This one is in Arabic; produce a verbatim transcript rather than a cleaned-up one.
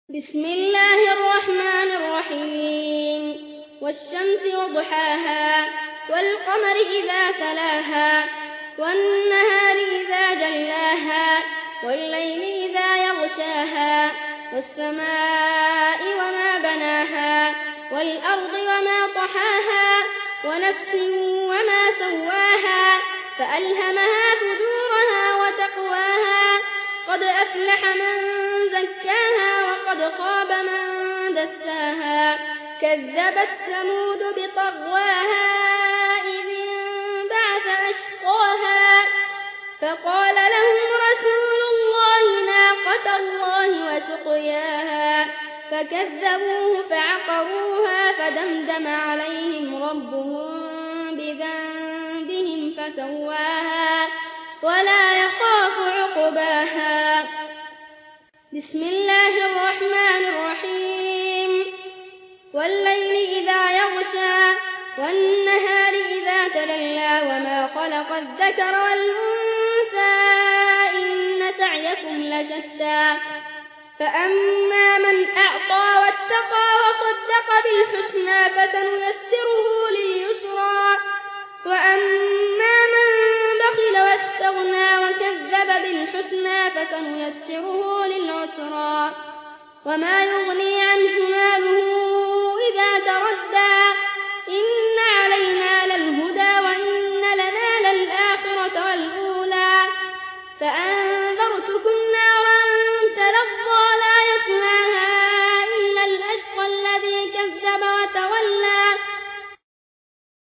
بسم الله الرحمن الرحيم والشمس وضحاها والقمر إذا تلاها والنهار إذا جلاها والليل إذا يغشاها والسماء وما بناها والأرض وما طحاها ونفس وما سواها فألهمها فجورها وتقواها قد أفلح من زكاها وقد خاب من دساها كذبت ثمود بطغواها إذ انبعث أشقاها فقال لهم رسول الله ناقة الله وسقياها فكذبوه فعقروها فدمدم عليهم ربهم بذنبهم فسواها ولا يخاف عقباها. بسم الله الرحمن الرحيم والليل إذا يغشى والنهار إذا تجلى وما خلق الذكر والأنثى إن سعيكم لشتى فأما من أعطى واتقى وصدق بالحسنى فسنيسره لليسرى وأما من بخل واستغنى وكذب بالحسنى فسنيسره للعسرى وما يغني عنه ماله إذا تردى إن